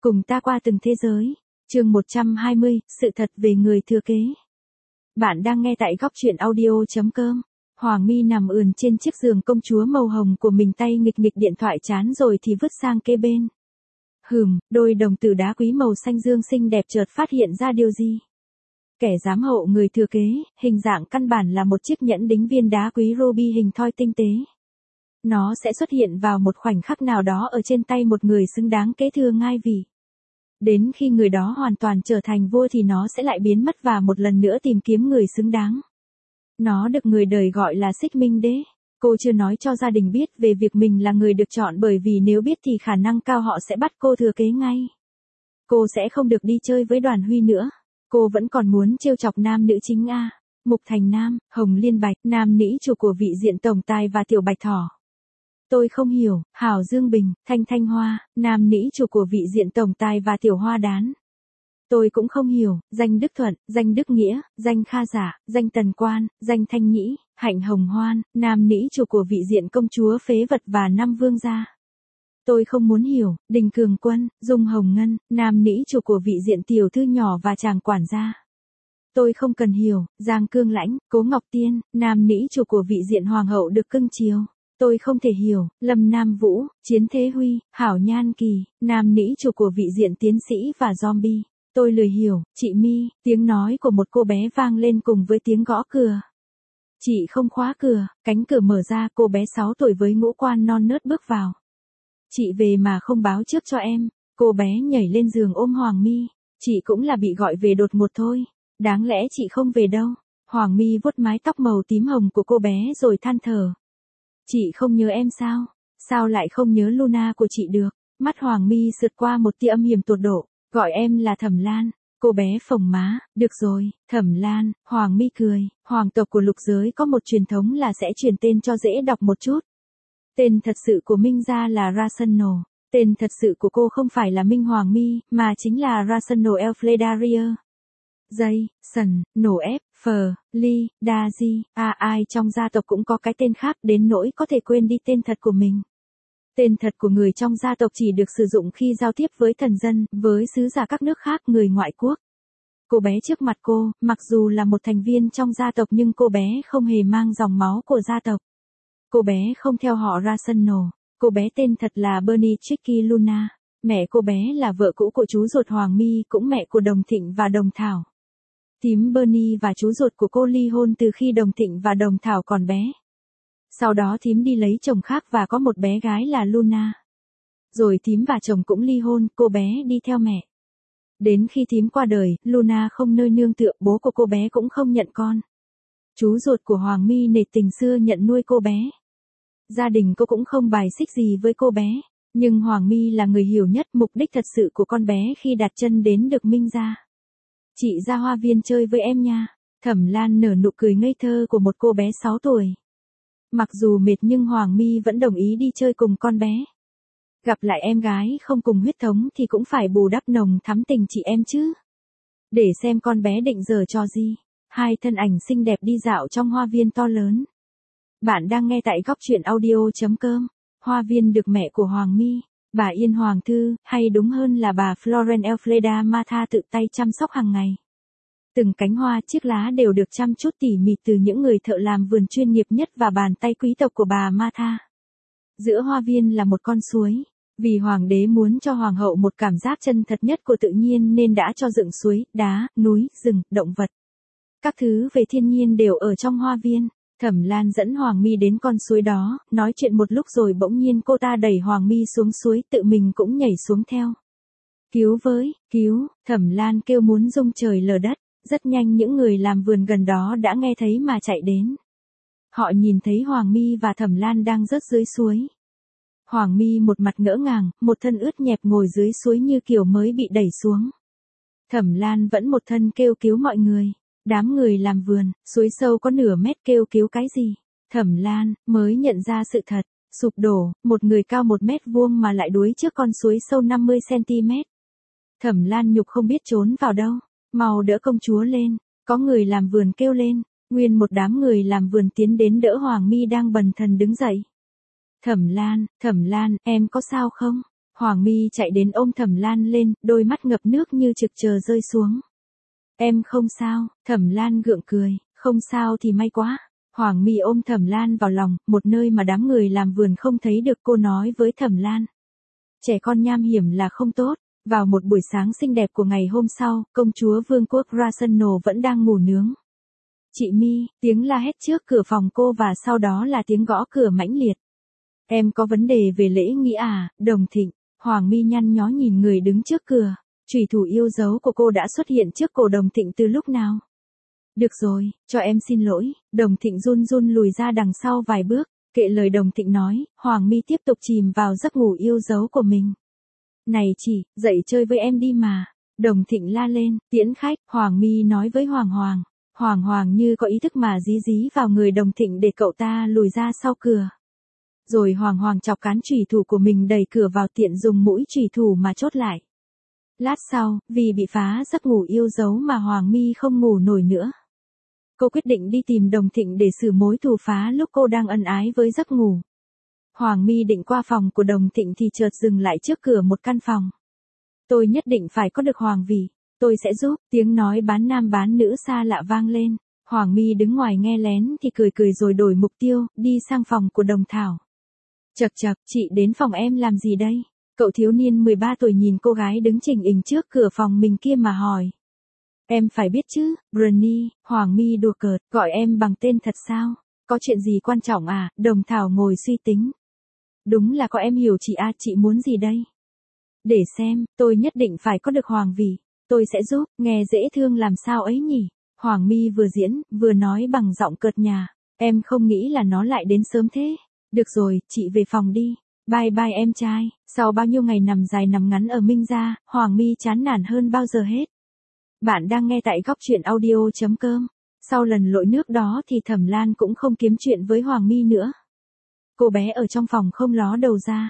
Cùng ta qua từng thế giới. Chương 120, sự thật về người thừa kế. Bạn đang nghe tại góc truyện audio.com. Hoàng My nằm ườn trên chiếc giường công chúa màu hồng của mình, tay nghịch nghịch điện thoại chán rồi thì vứt sang kế bên. Đôi đồng tử đá quý màu xanh dương xinh đẹp chợt phát hiện ra điều gì. Kẻ giám hộ người thừa kế, hình dạng căn bản là một chiếc nhẫn đính viên đá quý ruby hình thoi tinh tế. Nó sẽ xuất hiện vào một khoảnh khắc nào đó ở trên tay một người xứng đáng kế thừa ngai vị. Đến khi người đó hoàn toàn trở thành vua thì nó sẽ lại biến mất và một lần nữa tìm kiếm người xứng đáng. Nó được người đời gọi là xích minh đế. Cô chưa nói cho gia đình biết về việc mình là người được chọn, bởi vì nếu biết thì khả năng cao họ sẽ bắt cô thừa kế ngay. Cô sẽ không được đi chơi với Đoàn Huy nữa. Cô vẫn còn muốn trêu chọc nam nữ chính A. Mục Thành Nam, Hồng Liên Bạch, nam nĩ chủ của Vị Diện Tổng Tài và Tiểu Bạch Thỏ. Tôi không hiểu, Hảo Dương Bình, Thanh Thanh Hoa, nam nĩ chủ của Vị Diện Tổng Tài và Tiểu Hoa Đán. Tôi cũng không hiểu, Danh Đức Thuận, Danh Đức Nghĩa, Danh Kha Giả, Danh Tần Quan, Danh Thanh Nhĩ, Hạnh Hồng Hoan, nam nĩ chủ của Vị Diện Công Chúa Phế Vật và Năm Vương Gia. Tôi không muốn hiểu, Đình Cường Quân, Dung Hồng Ngân, nam nĩ chủ của Vị Diện Tiểu Thư Nhỏ và Chàng Quản Gia. Tôi không cần hiểu, Giang Cương Lãnh, Cố Ngọc Tiên, nam nĩ chủ của Vị Diện Hoàng hậu được cưng chiều. Tôi không thể hiểu, Lâm Nam Vũ, Chiến Thế Huy, Hảo Nhan Kỳ, nam nĩ chủ của Vị Diện Tiến Sĩ và Zombie. Tôi lười hiểu, chị My, tiếng nói của một cô bé vang lên cùng với tiếng gõ cửa. Chị không khóa cửa, cánh cửa mở ra, cô bé 6 tuổi với ngũ quan non nớt bước vào. Chị về mà không báo trước cho em. Cô bé nhảy lên giường ôm Hoàng My. Chị cũng là bị gọi về đột ngột thôi. Đáng lẽ chị không về đâu. Hoàng My vuốt mái tóc màu tím hồng của cô bé rồi than thở. Chị không nhớ em sao? Sao lại không nhớ Luna của chị được? Mắt Hoàng My sượt qua một tia âm hiểm tột độ. Gọi em là Thẩm Lan. Cô bé phồng má. Được rồi, Thẩm Lan. Hoàng My cười. Hoàng tộc của lục giới có một truyền thống là sẽ truyền tên cho dễ đọc một chút. Tên thật sự của Minh gia là Rasenno. Tên thật sự của cô không phải là Minh Hoàng My, mà chính là Rasenno Elfledaria. Dây, Sần, Nổ Ép, Phờ, Ly, Daji, ai trong gia tộc cũng có cái tên khác đến nỗi có thể quên đi tên thật của mình. Tên thật của người trong gia tộc chỉ được sử dụng khi giao tiếp với thần dân, với sứ giả các nước khác, người ngoại quốc. Cô bé trước mặt cô, mặc dù là một thành viên trong gia tộc nhưng cô bé không hề mang dòng máu của gia tộc. Cô bé không theo họ Rasenno. Cô bé tên thật là Bernie Tricky Luna. Mẹ cô bé là vợ cũ của chú ruột Hoàng My, cũng mẹ của Đồng Thịnh và Đồng Thảo. Thím Bernie và chú ruột của cô ly hôn từ khi Đồng Thịnh và Đồng Thảo còn bé. Sau đó thím đi lấy chồng khác và có một bé gái là Luna. Rồi thím và chồng cũng ly hôn, cô bé đi theo mẹ. Đến khi thím qua đời, Luna không nơi nương tựa, bố của cô bé cũng không nhận con. Chú ruột của Hoàng My nể tình xưa nhận nuôi cô bé. Gia đình cô cũng không bài xích gì với cô bé. Nhưng Hoàng My là người hiểu nhất mục đích thật sự của con bé khi đặt chân đến được Minh gia. Chị ra hoa viên chơi với em nha. Thẩm Lan nở nụ cười ngây thơ của một cô bé 6 tuổi. Mặc dù mệt nhưng Hoàng My vẫn đồng ý đi chơi cùng con bé. Gặp lại em gái không cùng huyết thống thì cũng phải bù đắp nồng thắm tình chị em chứ. Để xem con bé định giở trò gì. Hai thân ảnh xinh đẹp đi dạo trong hoa viên to lớn. Bạn đang nghe tại góc truyện audio.com. Hoa viên được mẹ của Hoàng My, bà Yên Hoàng Thư, hay đúng hơn là bà Florence Elfleda Matha tự tay chăm sóc hàng ngày. Từng cánh hoa, chiếc lá đều được chăm chút tỉ mỉ từ những người thợ làm vườn chuyên nghiệp nhất và bàn tay quý tộc của bà Matha. Giữa hoa viên là một con suối. Vì hoàng đế muốn cho hoàng hậu một cảm giác chân thật nhất của tự nhiên nên đã cho dựng suối, đá, núi, rừng, động vật. Các thứ về thiên nhiên đều ở trong hoa viên. Thẩm Lan dẫn Hoàng My đến con suối đó, nói chuyện một lúc rồi bỗng nhiên cô ta đẩy Hoàng My xuống suối, tự mình cũng nhảy xuống theo. Cứu với, cứu, Thẩm Lan kêu muốn rung trời lở đất. Rất nhanh những người làm vườn gần đó đã nghe thấy mà chạy đến. Họ nhìn thấy Hoàng My và Thẩm Lan đang rớt dưới suối. Hoàng My một mặt ngỡ ngàng, một thân ướt nhẹp ngồi dưới suối như kiểu mới bị đẩy xuống. Thẩm Lan vẫn một thân kêu cứu mọi người. Đám người làm vườn, suối sâu có nửa mét, kêu cứu cái gì? Thẩm Lan mới nhận ra sự thật, sụp đổ, một người cao 1 mét vuông mà lại đuối trước con suối sâu 50 cm. Thẩm Lan nhục không biết trốn vào đâu, mau đỡ công chúa lên, có người làm vườn kêu lên, nguyên một đám người làm vườn tiến đến đỡ Hoàng My đang bần thần đứng dậy. Thẩm Lan, em có sao không? Hoàng My chạy đến ôm Thẩm Lan lên, đôi mắt ngập nước như trực chờ rơi xuống. Em không sao, Thẩm Lan gượng cười, không sao thì may quá. Hoàng My ôm Thẩm Lan vào lòng, một nơi mà đám người làm vườn không thấy được, cô nói với Thẩm Lan. Trẻ con nham hiểm là không tốt. Vào một buổi sáng xinh đẹp của ngày hôm sau, công chúa vương quốc Rasenno vẫn đang ngủ nướng. Chị My, tiếng la hét trước cửa phòng cô và sau đó là tiếng gõ cửa mãnh liệt. Em có vấn đề về lễ nghi à, Đồng Thịnh? Hoàng My nhăn nhó nhìn người đứng trước cửa. Chủy thủ yêu dấu của cô đã xuất hiện trước cổ Đồng Thịnh từ lúc nào? Được rồi, cho em xin lỗi. Đồng Thịnh run run lùi ra đằng sau vài bước. Kệ lời Đồng Thịnh nói, Hoàng My tiếp tục chìm vào giấc ngủ yêu dấu của mình. Này chị, dậy chơi với em đi mà. Đồng Thịnh la lên, tiễn khách. Hoàng My nói với Hoàng Hoàng. Hoàng Hoàng như có ý thức mà dí dí vào người Đồng Thịnh để cậu ta lùi ra sau cửa. Rồi Hoàng Hoàng chọc cán chủy thủ của mình đẩy cửa vào, tiện dùng mũi chủy thủ mà chốt lại. Lát sau, vì bị phá giấc ngủ yêu dấu mà Hoàng My không ngủ nổi nữa. Cô quyết định đi tìm Đồng Thịnh để xử mối thù phá lúc cô đang ân ái với giấc ngủ. Hoàng My định qua phòng của Đồng Thịnh thì chợt dừng lại trước cửa một căn phòng. Tôi nhất định phải có được Hoàng vì. Tôi sẽ giúp, tiếng nói bán nam bán nữ xa lạ vang lên. Hoàng My đứng ngoài nghe lén thì cười cười rồi đổi mục tiêu, đi sang phòng của Đồng Thảo. Chậc chậc, chị đến phòng em làm gì đây? Cậu thiếu niên 13 tuổi nhìn cô gái đứng chỉnh ình trước cửa phòng mình kia mà hỏi. Em phải biết chứ, Bronnie. Hoàng My đùa cợt, gọi em bằng tên thật sao? Có chuyện gì quan trọng à? Đồng Thảo ngồi suy tính. Đúng là có, em hiểu chị à, chị muốn gì đây? Để xem, tôi nhất định phải có được Hoàng vì. Tôi sẽ giúp, nghe dễ thương làm sao ấy nhỉ? Hoàng My vừa diễn, vừa nói bằng giọng cợt nhả. Em không nghĩ là nó lại đến sớm thế. Được rồi, chị về phòng đi. Bye bye em trai. Sau bao nhiêu ngày nằm dài nằm ngắn ở Minh Gia, Hoàng My chán nản hơn bao giờ hết. Bạn đang nghe tại góc truyện audio.com. Sau lần lội nước đó thì Thẩm Lan cũng không kiếm chuyện với Hoàng My nữa. Cô bé ở trong phòng không ló đầu ra.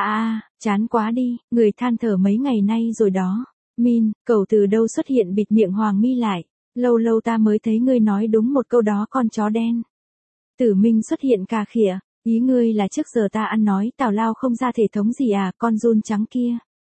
Chán quá đi, người than thở mấy ngày nay rồi đó. Min, cậu từ đâu xuất hiện bịt miệng Hoàng My lại. Lâu lâu ta mới thấy ngươi nói đúng một câu đó, con chó đen. Tử Minh xuất hiện cà khịa. Ý ngươi là trước giờ ta ăn nói tào lao không ra thể thống gì à, con giun trắng kia.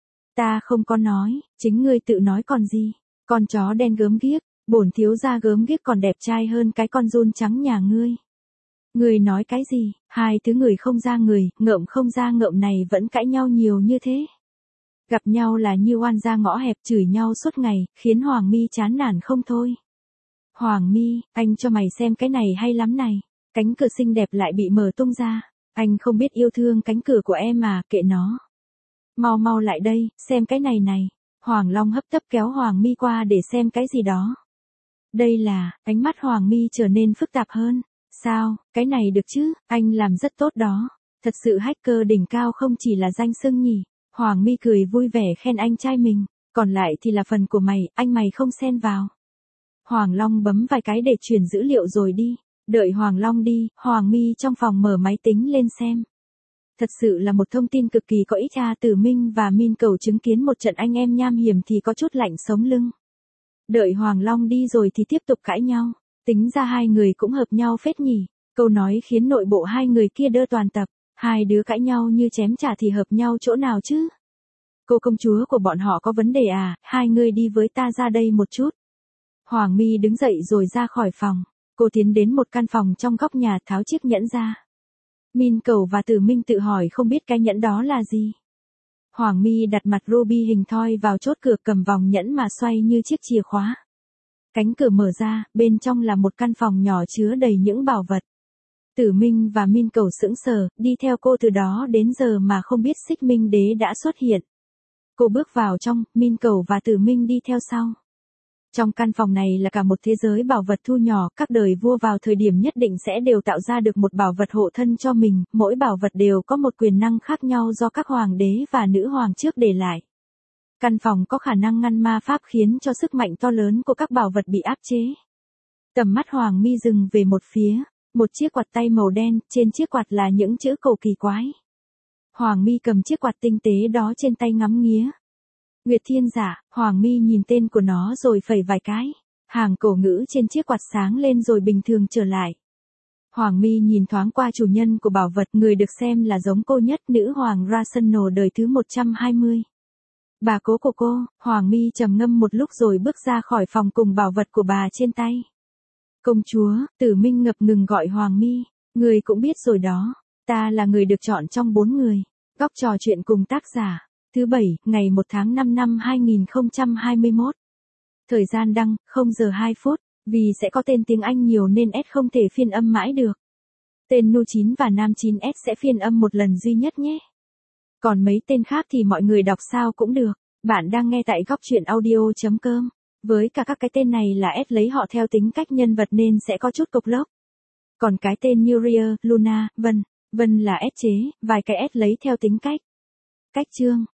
Ta không có nói, chính ngươi tự nói còn gì. Con chó đen gớm ghiếc, bổn thiếu gia gớm ghiếc còn đẹp trai hơn cái con giun trắng nhà ngươi. Ngươi nói cái gì? Hai thứ người không ra người, ngợm không ra ngợm này vẫn cãi nhau nhiều như thế. Gặp nhau là như oan ra ngõ hẹp, chửi nhau suốt ngày, khiến Hoàng My chán nản không thôi. Hoàng My, anh cho mày xem cái này hay lắm này. Cánh cửa xinh đẹp lại bị mở tung ra. Anh không biết yêu thương cánh cửa của em mà, kệ nó. Mau mau lại đây, xem cái này này. Hoàng Long hấp tấp kéo Hoàng My qua để xem cái gì đó. Đây là, ánh mắt Hoàng My trở nên phức tạp hơn. Sao, cái này được chứ, anh làm rất tốt đó. Thật sự hacker đỉnh cao không chỉ là danh xưng nhỉ. Hoàng My cười vui vẻ khen anh trai mình. Còn lại thì là phần của mày, anh mày không xen vào. Hoàng Long bấm vài cái để truyền dữ liệu rồi đi. Đợi Hoàng Long đi, Hoàng My trong phòng mở máy tính lên xem. Thật sự là một thông tin cực kỳ có ích à, Tử Minh và Min Cầu chứng kiến một trận anh em nham hiểm thì có chút lạnh sống lưng. Đợi Hoàng Long đi rồi thì tiếp tục cãi nhau. Tính ra hai người cũng hợp nhau phết nhỉ. Câu nói khiến nội bộ hai người kia đơ toàn tập. Hai đứa cãi nhau như chém chả thì hợp nhau chỗ nào chứ? Cô công chúa của bọn họ có vấn đề à, hai người đi với ta ra đây một chút. Hoàng My đứng dậy rồi ra khỏi phòng. Cô tiến đến một căn phòng trong góc nhà, tháo chiếc nhẫn ra. Min Cầu và Tử Minh tự hỏi không biết cái nhẫn đó là gì. Hoàng My đặt mặt ruby hình thoi vào chốt cửa, cầm vòng nhẫn mà xoay như chiếc chìa khóa. Cánh cửa mở ra, bên trong là một căn phòng nhỏ chứa đầy những bảo vật. Tử Minh và Min Cầu sững sờ, đi theo cô từ đó đến giờ mà không biết Xích Minh Đế đã xuất hiện. Cô bước vào trong, Min Cầu và Tử Minh đi theo sau. Trong căn phòng này là cả một thế giới bảo vật thu nhỏ, các đời vua vào thời điểm nhất định sẽ đều tạo ra được một bảo vật hộ thân cho mình, mỗi bảo vật đều có một quyền năng khác nhau do các hoàng đế và nữ hoàng trước để lại. Căn phòng có khả năng ngăn ma pháp khiến cho sức mạnh to lớn của các bảo vật bị áp chế. Tầm mắt Hoàng My dừng về một phía, một chiếc quạt tay màu đen, trên chiếc quạt là những chữ cổ kỳ quái. Hoàng My cầm chiếc quạt tinh tế đó trên tay ngắm nghía. Nguyệt Thiên Giả, Hoàng My nhìn tên của nó rồi phẩy vài cái. Hàng cổ ngữ trên chiếc quạt sáng lên rồi bình thường trở lại. Hoàng My nhìn thoáng qua chủ nhân của bảo vật, người được xem là giống cô nhất, nữ hoàng Rasenal đời thứ 120. Bà cố của cô. Hoàng My trầm ngâm một lúc rồi bước ra khỏi phòng cùng bảo vật của bà trên tay. Công chúa, Tử Minh ngập ngừng gọi Hoàng My. Người cũng biết rồi đó. Ta là người được chọn trong 4 người. Góc trò chuyện cùng tác giả. Thứ 7, ngày 1 tháng 5 năm 2021. Thời gian đăng, 0 giờ 2 phút. Vì sẽ có tên tiếng Anh nhiều nên S không thể phiên âm mãi được. Tên Nu 9 và Nam 9S sẽ phiên âm một lần duy nhất nhé. Còn mấy tên khác thì mọi người đọc sao cũng được. Bạn đang nghe tại góc truyện audio.com. Với cả các cái tên này là S lấy họ theo tính cách nhân vật nên sẽ có chút cộc lốc. Còn cái tên như Ria, Luna, Vân là S chế, vài cái S lấy theo tính cách. Cách chương.